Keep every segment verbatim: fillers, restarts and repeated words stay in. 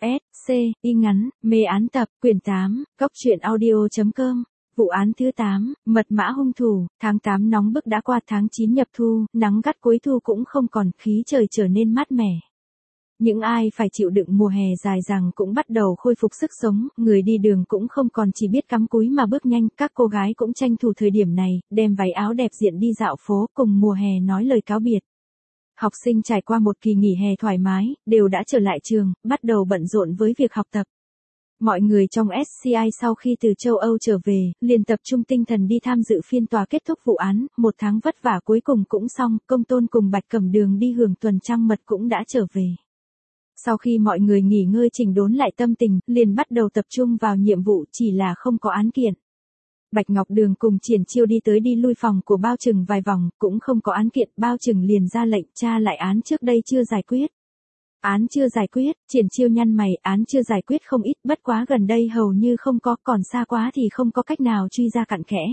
S, C, y ngắn, mê án tập, quyển tám, góc truyện audio chấm com. Vụ án thứ tám, mật mã hung thủ. Tháng tám nóng bức đã qua, tháng chín nhập thu, nắng gắt cuối thu cũng không còn, khí trời trở nên mát mẻ. Những ai phải chịu đựng mùa hè dài dằng cũng bắt đầu khôi phục sức sống, người đi đường cũng không còn chỉ biết cắm cúi mà bước nhanh, các cô gái cũng tranh thủ thời điểm này, đem váy áo đẹp diện đi dạo phố, cùng mùa hè nói lời cáo biệt. Học sinh trải qua một kỳ nghỉ hè thoải mái, đều đã trở lại trường, bắt đầu bận rộn với việc học tập. Mọi người trong ét xê i sau khi từ châu Âu trở về, liền tập trung tinh thần đi tham dự phiên tòa kết thúc vụ án, một tháng vất vả cuối cùng cũng xong, Công Tôn cùng Bạch Cẩm Đường đi hưởng tuần trăng mật cũng đã trở về. Sau khi mọi người nghỉ ngơi chỉnh đốn lại tâm tình, liền bắt đầu tập trung vào nhiệm vụ, chỉ là không có án kiện. Bạch Ngọc Đường cùng Triển Chiêu đi tới đi lui phòng của Bao Trừng vài vòng, cũng không có án kiện, Bao Trừng liền ra lệnh tra lại án trước đây chưa giải quyết. Án chưa giải quyết, Triển Chiêu nhăn mày, án chưa giải quyết không ít, bất quá gần đây hầu như không có, còn xa quá thì không có cách nào truy ra cặn kẽ.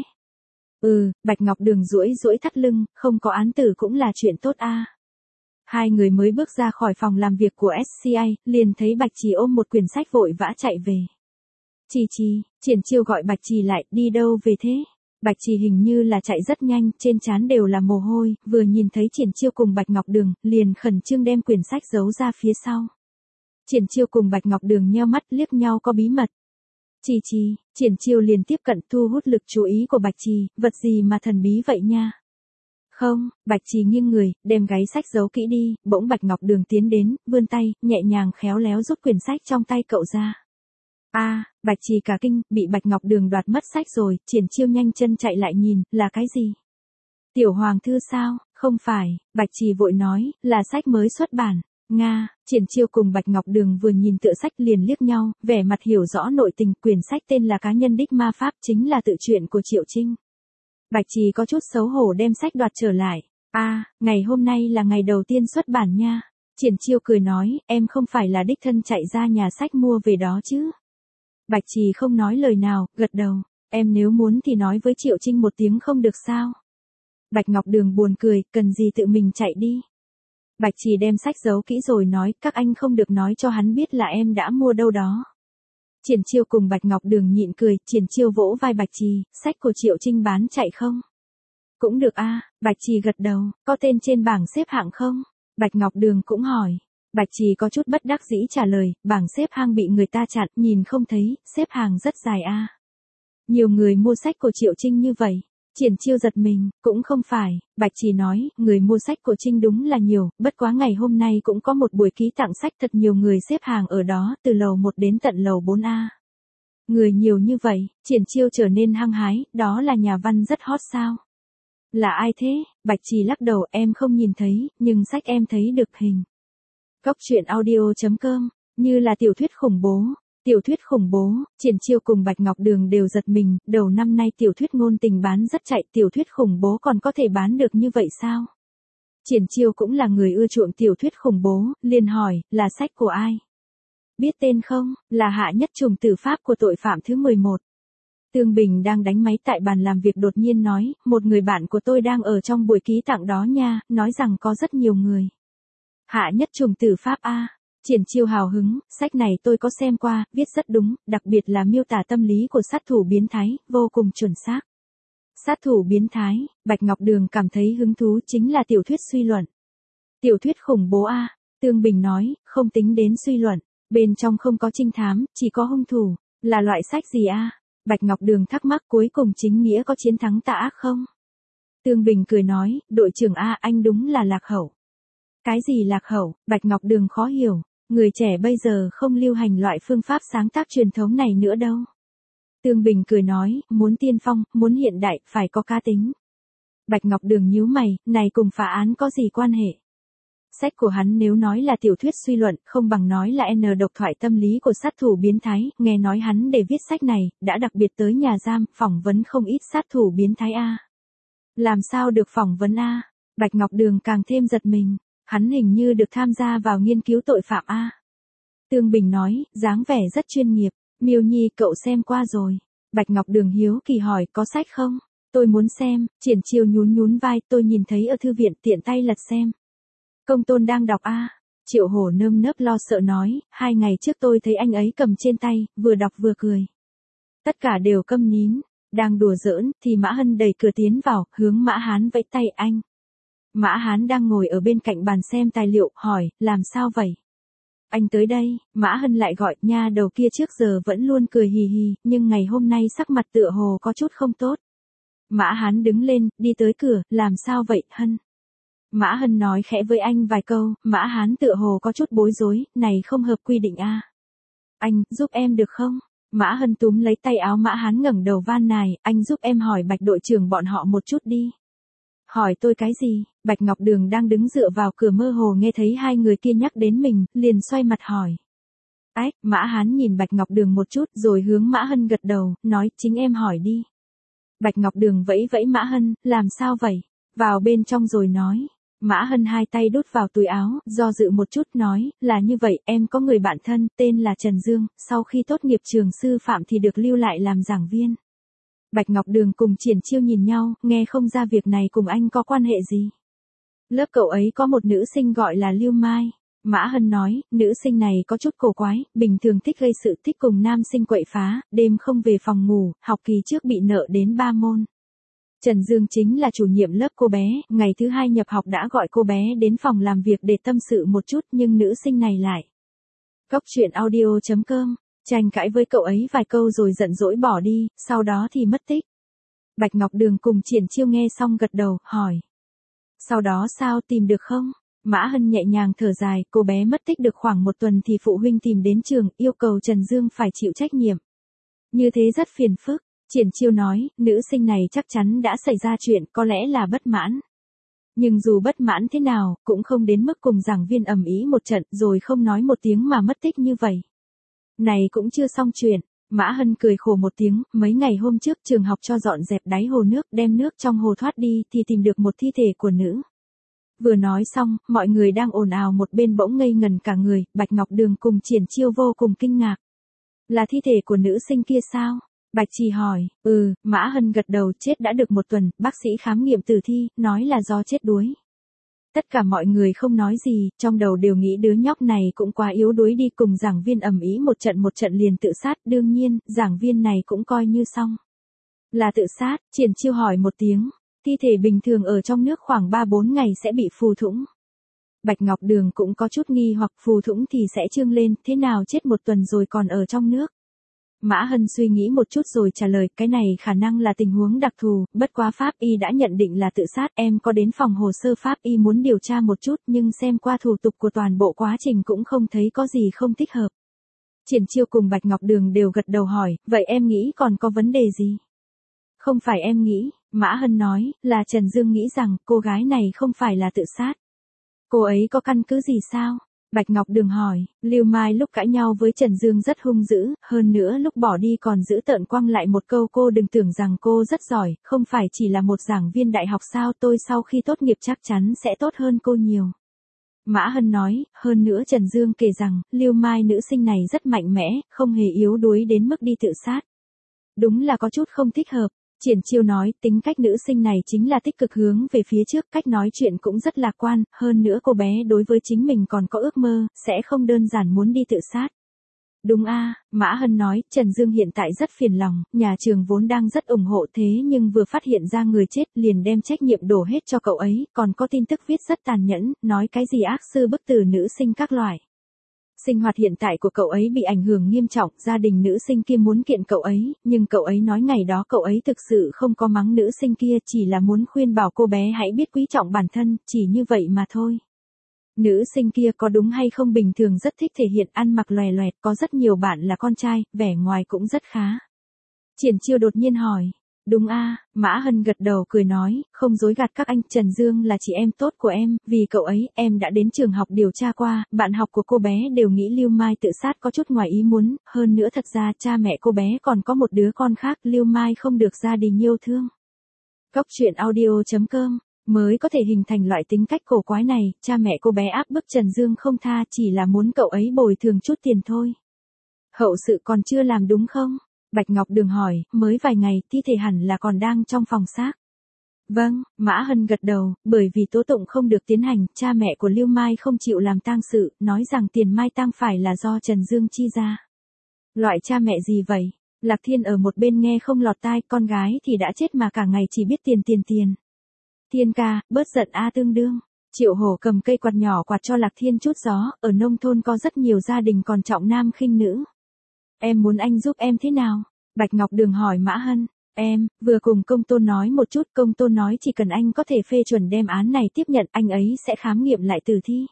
Ừ, Bạch Ngọc Đường duỗi duỗi thắt lưng, không có án tử cũng là chuyện tốt a. À. Hai người mới bước ra khỏi phòng làm việc của ét xê i, liền thấy Bạch Trì ôm một quyển sách vội vã chạy về. Trì Trì, Triển Chiêu gọi Bạch Trì lại, đi đâu về thế? Bạch Trì hình như là chạy rất nhanh, trên trán đều là mồ hôi, vừa nhìn thấy Triển Chiêu cùng Bạch Ngọc Đường, liền khẩn trương đem quyển sách giấu ra phía sau. Triển Chiêu cùng Bạch Ngọc Đường nheo mắt liếc nhau có bí mật. Trì Trì, Triển Chiêu liền tiếp cận thu hút lực chú ý của Bạch Trì, vật gì mà thần bí vậy nha? Không, Bạch Trì nghiêng người, đem gáy sách giấu kỹ đi, bỗng Bạch Ngọc Đường tiến đến, vươn tay, nhẹ nhàng khéo léo rút quyển sách trong tay cậu ra. A, à, Bạch Trì cả kinh, bị Bạch Ngọc Đường đoạt mất sách rồi, Triển Chiêu nhanh chân chạy lại nhìn, là cái gì? Tiểu Hoàng thư sao? Không phải, Bạch Trì vội nói, là sách mới xuất bản. Nga, Triển Chiêu cùng Bạch Ngọc Đường vừa nhìn tựa sách liền liếc nhau, vẻ mặt hiểu rõ nội tình, quyển sách tên là Cá nhân đích ma pháp, chính là tự truyện của Triệu Trinh. Bạch Trì có chút xấu hổ đem sách đoạt trở lại. A, à, ngày hôm nay là ngày đầu tiên xuất bản nha. Triển Chiêu cười nói, em không phải là đích thân chạy ra nhà sách mua về đó chứ? Bạch Trì không nói lời nào, gật đầu. Em nếu muốn thì nói với Triệu Trinh một tiếng không được sao? Bạch Ngọc Đường buồn cười, cần gì tự mình chạy đi. Bạch Trì đem sách giấu kỹ rồi nói, các anh không được nói cho hắn biết là em đã mua đâu đó. Triển Chiêu cùng Bạch Ngọc Đường nhịn cười, Triển Chiêu vỗ vai Bạch Trì, sách của Triệu Trinh bán chạy không? Cũng được a. À, Bạch Trì gật đầu, có tên trên bảng xếp hạng không? Bạch Ngọc Đường cũng hỏi. Bạch Trì có chút bất đắc dĩ trả lời, bảng xếp hạng bị người ta chặn, nhìn không thấy, xếp hàng rất dài a. À. Nhiều người mua sách của Triệu Trinh như vậy. Triển Chiêu giật mình, cũng không phải, Bạch Trì nói, người mua sách của Trinh đúng là nhiều, bất quá ngày hôm nay cũng có một buổi ký tặng sách thật nhiều người xếp hàng ở đó, từ lầu một đến tận lầu bốn a. Người nhiều như vậy, Triển Chiêu trở nên hăng hái, đó là nhà văn rất hot sao? Là ai thế? Bạch Trì lắc đầu, em không nhìn thấy, nhưng sách em thấy được hình. Góc truyện audio chấm com, như là tiểu thuyết khủng bố. Tiểu thuyết khủng bố, Triển Chiêu cùng Bạch Ngọc Đường đều giật mình, đầu năm nay tiểu thuyết ngôn tình bán rất chạy, tiểu thuyết khủng bố còn có thể bán được như vậy sao? Triển Chiêu cũng là người ưa chuộng tiểu thuyết khủng bố, liền hỏi, là sách của ai? Biết tên không? Là Hạ Nhất Trùng Tử Pháp của tội phạm thứ mười một. Tương Bình đang đánh máy tại bàn làm việc đột nhiên nói, một người bạn của tôi đang ở trong buổi ký tặng đó nha, nói rằng có rất nhiều người. Hạ Nhất Trùng Tử Pháp a. Triển Chiêu hào hứng, sách này tôi có xem qua, viết rất đúng, đặc biệt là miêu tả tâm lý của sát thủ biến thái, vô cùng chuẩn xác. Sát thủ biến thái, Bạch Ngọc Đường cảm thấy hứng thú chính là tiểu thuyết suy luận. Tiểu thuyết khủng bố a. Tương Bình nói, không tính đến suy luận, bên trong không có trinh thám, chỉ có hung thủ, là loại sách gì a? Bạch Ngọc Đường thắc mắc, cuối cùng chính nghĩa có chiến thắng tà ác không? Tương Bình cười nói, đội trưởng a, anh đúng là lạc hậu. Cái gì lạc hậu? Bạch Ngọc Đường khó hiểu. Người trẻ bây giờ không lưu hành loại phương pháp sáng tác truyền thống này nữa đâu. Tương Bình cười nói, muốn tiên phong, muốn hiện đại, phải có cá tính. Bạch Ngọc Đường nhíu mày, này cùng phá án có gì quan hệ? Sách của hắn nếu nói là tiểu thuyết suy luận, không bằng nói là N độc thoại tâm lý của sát thủ biến thái, nghe nói hắn để viết sách này, đã đặc biệt tới nhà giam, phỏng vấn không ít sát thủ biến thái a. Làm sao được phỏng vấn a? Bạch Ngọc Đường càng thêm giật mình. Hắn hình như được tham gia vào nghiên cứu tội phạm a. Tương Bình nói, dáng vẻ rất chuyên nghiệp, Miêu Nhi cậu xem qua rồi. Bạch Ngọc Đường hiếu kỳ hỏi, có sách không? Tôi muốn xem, Triển Chiêu nhún nhún vai, tôi nhìn thấy ở thư viện tiện tay lật xem. Công Tôn đang đọc a. Triệu Hổ nơm nớp lo sợ nói, hai ngày trước tôi thấy anh ấy cầm trên tay, vừa đọc vừa cười. Tất cả đều câm nín, đang đùa giỡn, thì Mã Hân đẩy cửa tiến vào, hướng Mã Hán vẫy tay anh. Mã Hán đang ngồi ở bên cạnh bàn xem tài liệu, hỏi, làm sao vậy? Anh tới đây, Mã Hân lại gọi, nha đầu kia trước giờ vẫn luôn cười hì hì, nhưng ngày hôm nay sắc mặt tựa hồ có chút không tốt. Mã Hán đứng lên, đi tới cửa, làm sao vậy, Hân? Mã Hân nói khẽ với anh vài câu, Mã Hán tựa hồ có chút bối rối, này không hợp quy định a. Anh, giúp em được không? Mã Hân túm lấy tay áo Mã Hán ngẩng đầu van nài, anh giúp em hỏi Bạch đội trưởng bọn họ một chút đi. Hỏi tôi cái gì? Bạch Ngọc Đường đang đứng dựa vào cửa mơ hồ nghe thấy hai người kia nhắc đến mình, liền xoay mặt hỏi. Ách, Mã Hán nhìn Bạch Ngọc Đường một chút rồi hướng Mã Hân gật đầu, nói chính em hỏi đi. Bạch Ngọc Đường vẫy vẫy Mã Hân, làm sao vậy? Vào bên trong rồi nói. Mã Hân hai tay đút vào túi áo, do dự một chút nói, là như vậy, em có người bạn thân, tên là Trần Dương, sau khi tốt nghiệp trường sư phạm thì được lưu lại làm giảng viên. Bạch Ngọc Đường cùng Triển Chiêu nhìn nhau, nghe không ra việc này cùng anh có quan hệ gì. Lớp cậu ấy có một nữ sinh gọi là Lưu Mai. Mã Hân nói, nữ sinh này có chút cổ quái, bình thường thích gây sự, thích cùng nam sinh quậy phá, đêm không về phòng ngủ, học kỳ trước bị nợ đến ba môn. Trần Dương chính là chủ nhiệm lớp cô bé, ngày thứ hai nhập học đã gọi cô bé đến phòng làm việc để tâm sự một chút, nhưng nữ sinh này lại. Cóc truyện audio chấm com, tranh cãi với cậu ấy vài câu rồi giận dỗi bỏ đi, sau đó thì mất tích. Bạch Ngọc Đường cùng Triển Chiêu nghe xong gật đầu, hỏi. Sau đó sao, tìm được không? Mã Hân nhẹ nhàng thở dài, cô bé mất tích được khoảng một tuần thì phụ huynh tìm đến trường, yêu cầu Trần Dương phải chịu trách nhiệm. Như thế rất phiền phức. Triển Chiêu nói, nữ sinh này chắc chắn đã xảy ra chuyện, có lẽ là bất mãn. Nhưng dù bất mãn thế nào, cũng không đến mức cùng giảng viên ầm ĩ một trận rồi không nói một tiếng mà mất tích như vậy. Này cũng chưa xong chuyện. Mã Hân cười khổ một tiếng, mấy ngày hôm trước trường học cho dọn dẹp đáy hồ nước, đem nước trong hồ thoát đi thì tìm được một thi thể của nữ. Vừa nói xong, mọi người đang ồn ào một bên bỗng ngây ngần cả người, Bạch Ngọc Đường cùng Triển Chiêu vô cùng kinh ngạc. Là thi thể của nữ sinh kia sao? Bạch Trì hỏi, ừ, Mã Hân gật đầu, chết đã được một tuần, bác sĩ khám nghiệm tử thi, nói là do chết đuối. Tất cả mọi người không nói gì, trong đầu đều nghĩ đứa nhóc này cũng quá yếu đuối đi, cùng giảng viên ầm ĩ một trận một trận liền tự sát, đương nhiên, giảng viên này cũng coi như xong. Là tự sát, Triển Chiêu hỏi một tiếng, thi thể bình thường ở trong nước khoảng ba bốn ngày sẽ bị phù thủng. Bạch Ngọc Đường cũng có chút nghi hoặc phù thủng thì sẽ trương lên, thế nào chết một tuần rồi còn ở trong nước. Mã Hân suy nghĩ một chút rồi trả lời, cái này khả năng là tình huống đặc thù, bất quá pháp y đã nhận định là tự sát, em có đến phòng hồ sơ pháp y muốn điều tra một chút nhưng xem qua thủ tục của toàn bộ quá trình cũng không thấy có gì không thích hợp. Triển Chiêu cùng Bạch Ngọc Đường đều gật đầu hỏi, vậy em nghĩ còn có vấn đề gì? Không phải em nghĩ, Mã Hân nói, là Trần Dương nghĩ rằng cô gái này không phải là tự sát. Cô ấy có căn cứ gì sao? Bạch Ngọc Đường hỏi, Lưu Mai lúc cãi nhau với Trần Dương rất hung dữ, hơn nữa lúc bỏ đi còn giữ tợn quăng lại một câu cô đừng tưởng rằng cô rất giỏi, không phải chỉ là một giảng viên đại học sao, tôi sau khi tốt nghiệp chắc chắn sẽ tốt hơn cô nhiều. Mã Hân nói, hơn nữa Trần Dương kể rằng, Lưu Mai nữ sinh này rất mạnh mẽ, không hề yếu đuối đến mức đi tự sát. Đúng là có chút không thích hợp. Triển Chiêu nói, tính cách nữ sinh này chính là tích cực hướng về phía trước, cách nói chuyện cũng rất lạc quan, hơn nữa cô bé đối với chính mình còn có ước mơ, sẽ không đơn giản muốn đi tự sát. Đúng a, Mã Hân nói, Trần Dương hiện tại rất phiền lòng, nhà trường vốn đang rất ủng hộ thế nhưng vừa phát hiện ra người chết liền đem trách nhiệm đổ hết cho cậu ấy, còn có tin tức viết rất tàn nhẫn, nói cái gì ác sư bức tử nữ sinh các loại. Sinh hoạt hiện tại của cậu ấy bị ảnh hưởng nghiêm trọng, gia đình nữ sinh kia muốn kiện cậu ấy, nhưng cậu ấy nói ngày đó cậu ấy thực sự không có mắng nữ sinh kia, chỉ là muốn khuyên bảo cô bé hãy biết quý trọng bản thân, chỉ như vậy mà thôi. Nữ sinh kia có đúng hay không bình thường rất thích thể hiện ăn mặc lòe loẹt, có rất nhiều bạn là con trai, vẻ ngoài cũng rất khá. Triển Chiêu đột nhiên hỏi. Đúng a, Mã Hân gật đầu cười nói, không dối gạt các anh, Trần Dương là chị em tốt của em, vì cậu ấy, em đã đến trường học điều tra qua, bạn học của cô bé đều nghĩ Lưu Mai tự sát có chút ngoài ý muốn, hơn nữa thật ra cha mẹ cô bé còn có một đứa con khác, Lưu Mai không được gia đình yêu thương. Cóc truyện audio chấm com, mới có thể hình thành loại tính cách cổ quái này, cha mẹ cô bé áp bức Trần Dương không tha, chỉ là muốn cậu ấy bồi thường chút tiền thôi. Hậu sự còn chưa làm đúng không? Bạch Ngọc Đường hỏi, mới vài ngày, thi thể hẳn là còn đang trong phòng xác. Vâng, Mã Hân gật đầu, bởi vì tố tụng không được tiến hành, cha mẹ của Lưu Mai không chịu làm tang sự, nói rằng tiền mai tang phải là do Trần Dương chi ra. Loại cha mẹ gì vậy? Lạc Thiên ở một bên nghe không lọt tai, con gái thì đã chết mà cả ngày chỉ biết tiền tiền tiền. Thiên ca, bớt giận a tương đương. Triệu Hổ cầm cây quạt nhỏ quạt cho Lạc Thiên chút gió, ở nông thôn có rất nhiều gia đình còn trọng nam khinh nữ. Em muốn anh giúp em thế nào? Bạch Ngọc Đường hỏi Mã Hân. Em, vừa cùng công tôn nói một chút, công tôn nói chỉ cần anh có thể phê chuẩn đem án này tiếp nhận, anh ấy sẽ khám nghiệm lại tử thi.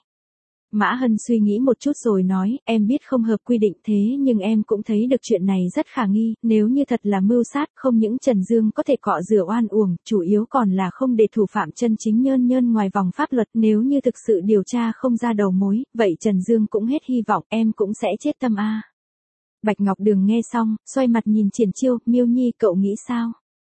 Mã Hân suy nghĩ một chút rồi nói, em biết không hợp quy định thế nhưng em cũng thấy được chuyện này rất khả nghi, nếu như thật là mưu sát, không những Trần Dương có thể cọ rửa oan uổng, chủ yếu còn là không để thủ phạm chân chính nhơn nhơn ngoài vòng pháp luật, nếu như thực sự điều tra không ra đầu mối, vậy Trần Dương cũng hết hy vọng, em cũng sẽ chết tâm a. Bạch Ngọc Đường nghe xong, xoay mặt nhìn Triển Chiêu, Miêu Nhi cậu nghĩ sao?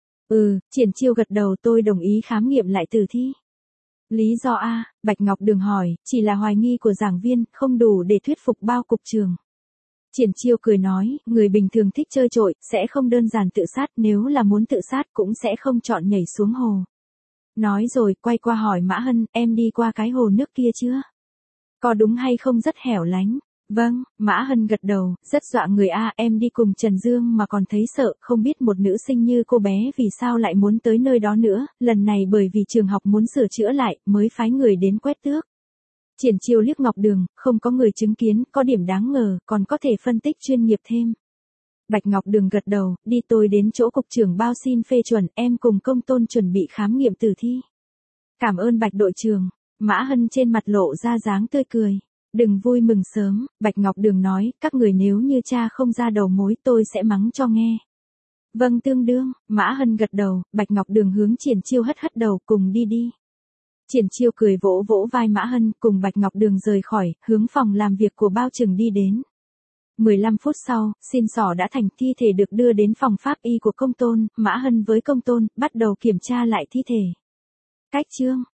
Ừ, Triển Chiêu gật đầu, tôi đồng ý khám nghiệm lại tử thi. Lý do a? Bạch Ngọc Đường hỏi, chỉ là hoài nghi của giảng viên, không đủ để thuyết phục bao cục trường. Triển Chiêu cười nói, người bình thường thích chơi trội, sẽ không đơn giản tự sát, nếu là muốn tự sát cũng sẽ không chọn nhảy xuống hồ. Nói rồi, quay qua hỏi Mã Hân, em đi qua cái hồ nước kia chưa? Có đúng hay không rất hẻo lánh? Vâng, Mã Hân gật đầu, rất dọa người a, em đi cùng Trần Dương mà còn thấy sợ, không biết một nữ sinh như cô bé vì sao lại muốn tới nơi đó nữa, lần này bởi vì trường học muốn sửa chữa lại, mới phái người đến quét tước. Triển Chiêu liếc Ngọc Đường, không có người chứng kiến, có điểm đáng ngờ, còn có thể phân tích chuyên nghiệp thêm. Bạch Ngọc Đường gật đầu, đi tôi đến chỗ cục trưởng bao xin phê chuẩn, em cùng công tôn chuẩn bị khám nghiệm tử thi. Cảm ơn Bạch đội trưởng, Mã Hân trên mặt lộ ra dáng tươi cười. Đừng vui mừng sớm, Bạch Ngọc Đường nói, các người nếu như cha không ra đầu mối tôi sẽ mắng cho nghe. Vâng tương đương, Mã Hân gật đầu, Bạch Ngọc Đường hướng Triển Chiêu hất hất đầu, cùng đi đi. Triển Chiêu cười vỗ vỗ vai Mã Hân, cùng Bạch Ngọc Đường rời khỏi, hướng phòng làm việc của bao trừng đi đến. mười lăm phút sau, xin xỏ đã thành, thi thể được đưa đến phòng pháp y của công tôn, Mã Hân với công tôn, bắt đầu kiểm tra lại thi thể. Cách chương.